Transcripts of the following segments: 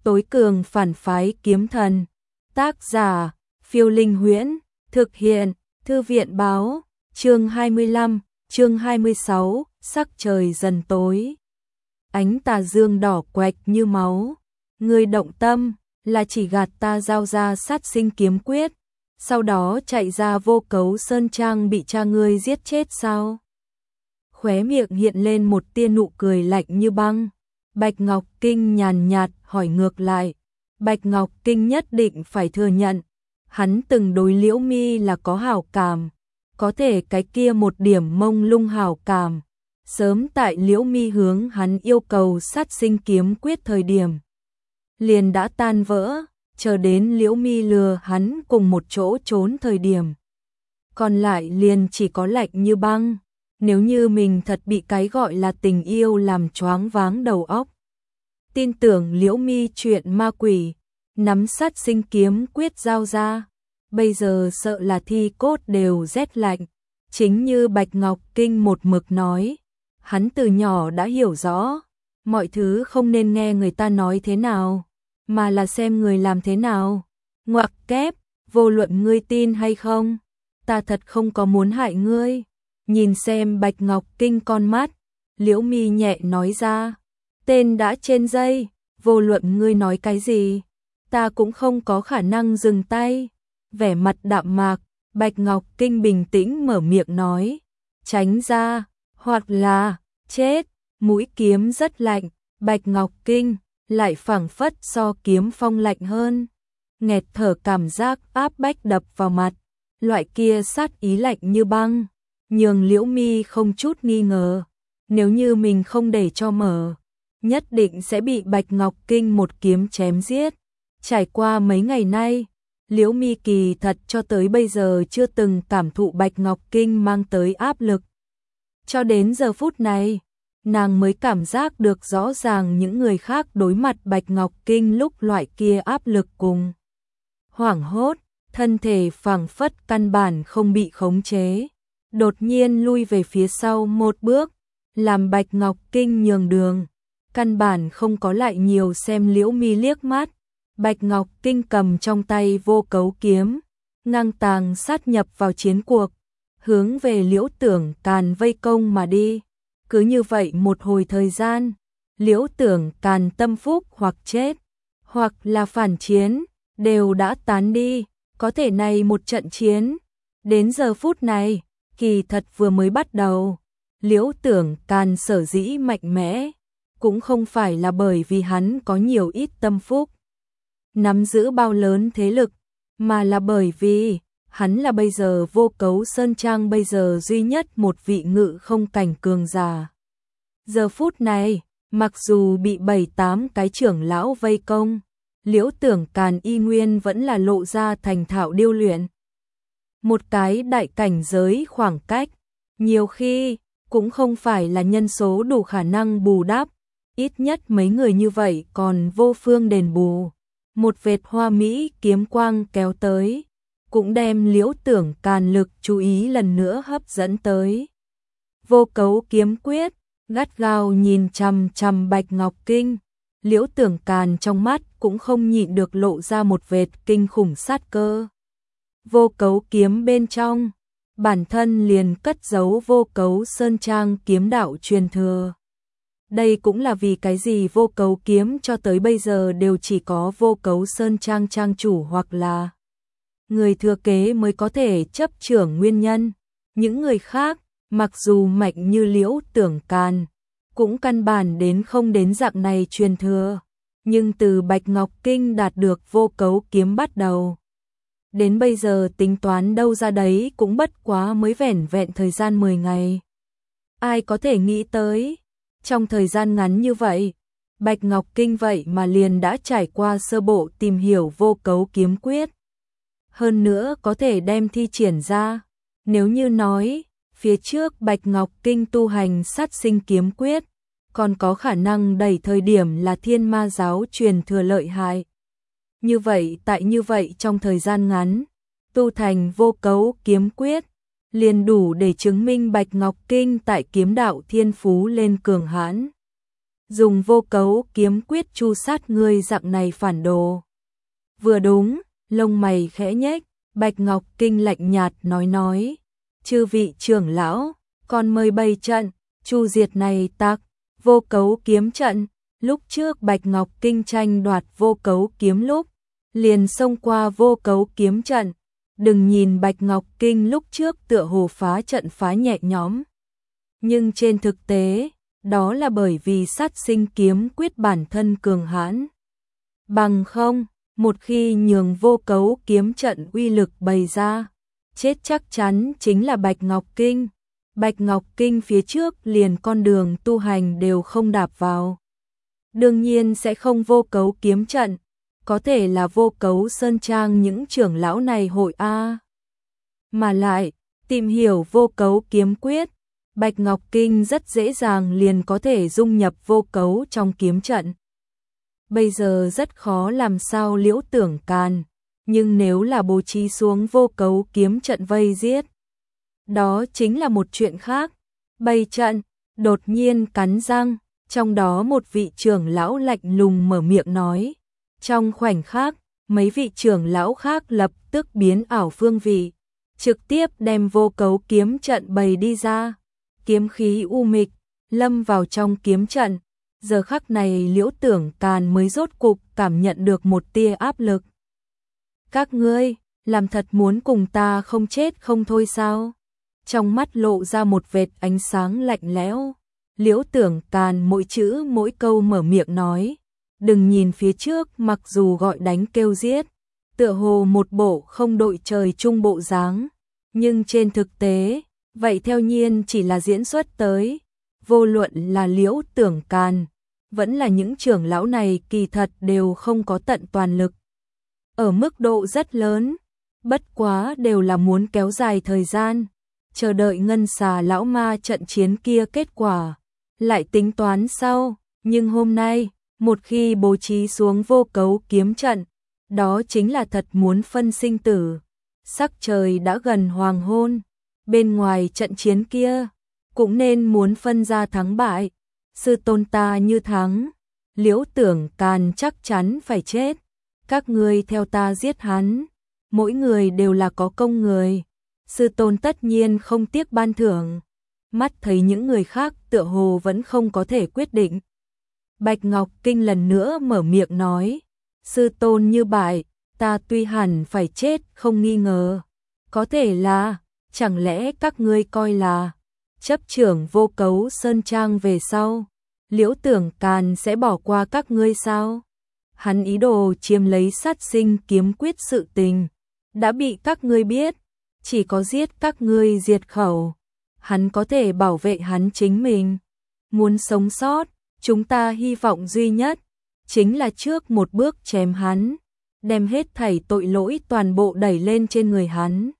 tối cường phản phái kiếm thần. Tác giả, Phiêu Linh Huyễn, thực hiện, Thư viện báo, chương 25, chương 26, sắc trời dần tối. Ánh tà dương đỏ quạch như máu, ngươi động tâm, là chỉ gạt ta giao ra sát sinh kiếm quyết, sau đó chạy ra Vô Cấu Sơn Trang bị cha ngươi giết chết sao? Khóe miệng hiện lên một tia nụ cười lạnh như băng. Bạch Ngọc Kinh nhàn nhạt hỏi ngược lại. Bạch Ngọc Kinh nhất định phải thừa nhận, hắn từng đối Liễu Mi là có hảo cảm, có thể cái kia một điểm mông lung hảo cảm, sớm tại Liễu Mi hướng hắn yêu cầu sát sinh kiếm quyết thời điểm liền đã tan vỡ, chờ đến Liễu Mi lừa hắn cùng một chỗ trốn thời điểm, còn lại liền chỉ có lạnh như băng. Nếu như mình thật bị cái gọi là tình yêu làm choáng váng đầu óc, tin tưởng Liễu Mi chuyện ma quỷ, nắm sát sinh kiếm quyết giao ra, bây giờ sợ là thi cốt đều rét lạnh. Chính như Bạch Ngọc Kinh một mực nói, hắn từ nhỏ đã hiểu rõ, mọi thứ không nên nghe người ta nói thế nào, mà là xem người làm thế nào. Ngoặc kép, vô luận ngươi tin hay không, ta thật không có muốn hại ngươi. Nhìn xem Bạch Ngọc Kinh con mắt, Liễu Mi nhẹ nói ra, tên đã trên dây, vô luận ngươi nói cái gì, ta cũng không có khả năng dừng tay. Vẻ mặt đạm mạc, Bạch Ngọc Kinh bình tĩnh mở miệng nói, tránh ra, hoặc là, chết. Mũi kiếm rất lạnh, Bạch Ngọc Kinh lại phảng phất so kiếm phong lạnh hơn, nghẹt thở cảm giác áp bách đập vào mặt, loại kia sát ý lạnh như băng, nhường Liễu Mi không chút nghi ngờ, nếu như mình không để cho mở, nhất định sẽ bị Bạch Ngọc Kinh một kiếm chém giết. Trải qua mấy ngày nay, Liễu Mi kỳ thật cho tới bây giờ chưa từng cảm thụ Bạch Ngọc Kinh mang tới áp lực. Cho đến giờ phút này, nàng mới cảm giác được rõ ràng những người khác đối mặt Bạch Ngọc Kinh lúc loại kia áp lực cùng hoảng hốt, thân thể phảng phất căn bản không bị khống chế, đột nhiên lui về phía sau một bước, làm Bạch Ngọc Kinh nhường đường, căn bản không có lại nhiều xem Liễu Mi liếc mắt. Bạch Ngọc Kinh cầm trong tay Vô Cấu kiếm, ngang tàng sát nhập vào chiến cuộc, hướng về Liễu Tưởng Càn vây công mà đi. Cứ như vậy một hồi thời gian, Liễu Tưởng Càn tâm phúc hoặc chết, hoặc là phản chiến, đều đã tán đi. Có thể này một trận chiến, đến giờ phút này, kỳ thật vừa mới bắt đầu. Liễu Tưởng Càn sở dĩ mạnh mẽ, cũng không phải là bởi vì hắn có nhiều ít tâm phúc, nắm giữ bao lớn thế lực, mà là bởi vì hắn là bây giờ Vô Cấu Sơn Trang bây giờ duy nhất một vị ngự không cảnh cường giả. Giờ phút này, mặc dù bị 7-8 cái trưởng lão vây công, Liễu Tưởng Càn y nguyên vẫn là lộ ra thành thạo điêu luyện. Một cái đại cảnh giới khoảng cách, nhiều khi cũng không phải là nhân số đủ khả năng bù đắp, ít nhất mấy người như vậy còn vô phương đền bù. Một vệt hoa mỹ kiếm quang kéo tới, cũng đem Liễu Tưởng Càn lực chú ý lần nữa hấp dẫn tới. Vô Cấu kiếm quyết, gắt gao nhìn chằm chằm Bạch Ngọc Kinh, Liễu Tưởng Càn trong mắt cũng không nhịn được lộ ra một vệt kinh khủng sát cơ. Vô Cấu kiếm bên trong, bản thân liền cất giấu Vô Cấu Sơn Trang kiếm đạo truyền thừa. Đây cũng là vì cái gì Vô Cấu kiếm cho tới bây giờ đều chỉ có Vô Cấu Sơn Trang trang chủ hoặc là người thừa kế mới có thể chấp trưởng nguyên nhân. Những người khác, mặc dù mạnh như Liễu Tưởng Càn, cũng căn bản đến không đến dạng này truyền thừa. Nhưng từ Bạch Ngọc Kinh đạt được Vô Cấu kiếm bắt đầu, đến bây giờ tính toán đâu ra đấy cũng bất quá mới vẻn vẹn thời gian 10 ngày. Ai có thể nghĩ tới, trong thời gian ngắn như vậy, Bạch Ngọc Kinh vậy mà liền đã trải qua sơ bộ tìm hiểu Vô Cấu kiếm quyết. Hơn nữa có thể đem thi triển ra. Nếu như nói, phía trước Bạch Ngọc Kinh tu hành sát sinh kiếm quyết, còn có khả năng đẩy thời điểm là Thiên Ma giáo truyền thừa lợi hại. Như vậy trong thời gian ngắn, tu thành Vô Cấu kiếm quyết, liền đủ để chứng minh Bạch Ngọc Kinh tại kiếm đạo thiên phú lên cường hãn. dùng vô cấu kiếm quyết chu sát ngươi dạng này phản đồ. Vừa đúng, lông mày khẽ nhếch, Bạch Ngọc Kinh lạnh nhạt nói, chư vị trưởng lão, con mời bày trận, chu diệt này tặc, vô cấu kiếm trận. Lúc trước Bạch Ngọc Kinh tranh đoạt vô cấu kiếm lúc, liền xông qua vô cấu kiếm trận. Đừng nhìn Bạch Ngọc Kinh lúc trước tựa hồ phá trận phá nhẹ nhõm, nhưng trên thực tế, đó là bởi vì sát sinh kiếm quyết bản thân cường hãn. Bằng không, một khi nhường vô cấu kiếm trận uy lực bày ra, chết chắc chắn chính là Bạch Ngọc Kinh. Bạch Ngọc Kinh phía trước liền con đường tu hành đều không đạp vào. Đương nhiên sẽ không vô cấu kiếm trận, có thể là vô cấu sơn trang những trưởng lão này hội A. Mà lại, tìm hiểu vô cấu kiếm quyết, Bạch Ngọc Kinh rất dễ dàng liền có thể dung nhập vô cấu trong kiếm trận. Bây giờ rất khó làm sao Liễu Tưởng Càn, nhưng nếu là bố trí xuống vô cấu kiếm trận vây giết, đó chính là một chuyện khác. Bày trận, đột nhiên cắn răng, trong đó một vị trưởng lão lạnh lùng mở miệng nói. Trong khoảnh khắc, mấy vị trưởng lão khác lập tức biến ảo phương vị, trực tiếp đem vô cấu kiếm trận bày đi ra. Kiếm khí u mịch, lâm vào trong kiếm trận. Giờ khắc này Liễu Tưởng Càn mới rốt cục cảm nhận được một tia áp lực. Các ngươi, làm thật muốn cùng ta không chết không thôi sao? Trong mắt lộ ra một vệt ánh sáng lạnh lẽo. Liễu Tưởng Càn mỗi chữ mỗi câu mở miệng nói. Đừng nhìn phía trước mặc dù gọi đánh kêu giết, tựa hồ một bộ không đội trời chung bộ dáng, nhưng trên thực tế, vậy theo nhiên chỉ là diễn xuất tới. Vô luận là Liễu Tưởng Càn, vẫn là những trưởng lão này kỳ thật đều không có tận toàn lực. Ở mức độ rất lớn, bất quá đều là muốn kéo dài thời gian, chờ đợi ngân xà lão ma trận chiến kia kết quả, lại tính toán sau, nhưng hôm nay, một khi bố trí xuống vô cấu kiếm trận, đó chính là thật muốn phân sinh tử. Sắc trời đã gần hoàng hôn, bên ngoài trận chiến kia, cũng nên muốn phân ra thắng bại. Sư tôn ta như thắng, Liễu Tưởng Càn chắc chắn phải chết. Các ngươi theo ta giết hắn, mỗi người đều là có công người. Sư tôn tất nhiên không tiếc ban thưởng. Mắt thấy những người khác tựa hồ vẫn không có thể quyết định. Bạch Ngọc Kinh lần nữa mở miệng nói, sư tôn như bại, ta tuy hẳn phải chết không nghi ngờ. Có thể là, chẳng lẽ các ngươi coi là chấp trưởng vô cấu sơn trang về sau, Liễu Tưởng Càn sẽ bỏ qua các ngươi sao? Hắn ý đồ chiếm lấy sát sinh kiếm quyết sự tình, đã bị các ngươi biết, chỉ có giết các ngươi diệt khẩu, hắn có thể bảo vệ hắn chính mình. Muốn sống sót, chúng ta hy vọng duy nhất, chính là trước một bước chém hắn, đem hết thảy tội lỗi toàn bộ đẩy lên trên người hắn.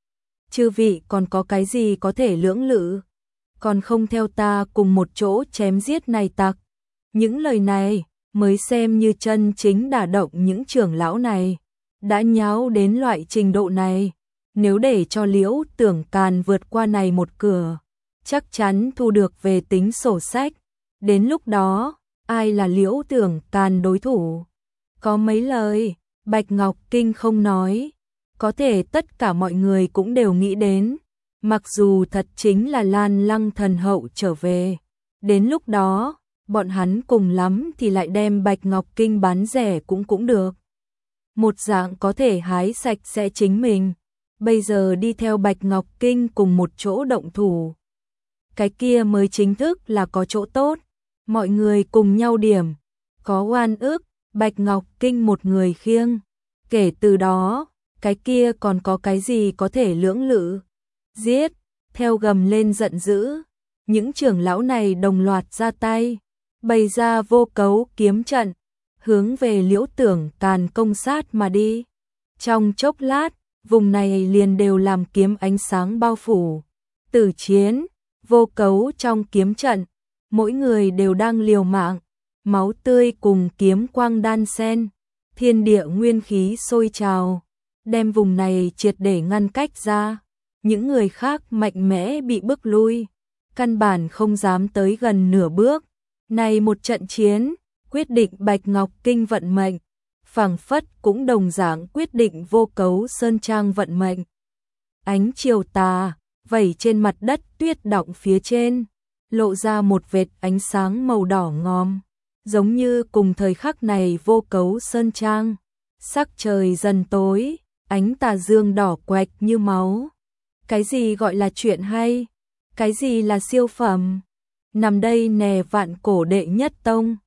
Chư vị còn có cái gì có thể lưỡng lự? Còn không theo ta cùng một chỗ chém giết này tặc. Những lời này mới xem như chân chính đả động những trưởng lão này. Đã nháo đến loại trình độ này, nếu để cho Liễu Tưởng Càn vượt qua này một cửa, chắc chắn thu được về tính sổ sách. Đến lúc đó, ai là Liễu Tưởng Càn đối thủ? Có mấy lời, Bạch Ngọc Kinh không nói, có thể tất cả mọi người cũng đều nghĩ đến. Mặc dù thật chính là Lan Lăng thần hậu trở về, đến lúc đó, bọn hắn cùng lắm thì lại đem Bạch Ngọc Kinh bán rẻ cũng được. Một dạng có thể hái sạch sẽ chính mình, bây giờ đi theo Bạch Ngọc Kinh cùng một chỗ động thủ. Cái kia mới chính thức là có chỗ tốt, mọi người cùng nhau điểm, có oan ức, Bạch Ngọc Kinh một người khiêng. Kể từ đó, cái kia còn có cái gì có thể lưỡng lự? Giết, theo gầm lên giận dữ, những trưởng lão này đồng loạt ra tay, bày ra vô cấu kiếm trận, hướng về Liễu Tưởng Càn công sát mà đi. Trong chốc lát, vùng này liền đều làm kiếm ánh sáng bao phủ. Tử chiến, vô cấu trong kiếm trận, mỗi người đều đang liều mạng, máu tươi cùng kiếm quang đan xen, thiên địa nguyên khí sôi trào, đem vùng này triệt để ngăn cách ra. Những người khác mạnh mẽ bị bức lui, căn bản không dám tới gần nửa bước. Này một trận chiến, quyết định Bạch Ngọc Kinh vận mệnh, phảng phất cũng đồng dạng quyết định Vô Cấu Sơn Trang vận mệnh. Ánh chiều tà vẩy trên mặt đất tuyết đọng phía trên, lộ ra một vệt ánh sáng màu đỏ ngòm, giống như cùng thời khắc này Vô Cấu Sơn Trang. Sắc trời dần tối, ánh tà dương đỏ quạch như máu. Cái gì gọi là chuyện hay? Cái gì là siêu phẩm? Nằm đây nè Vạn Cổ đệ nhất tông,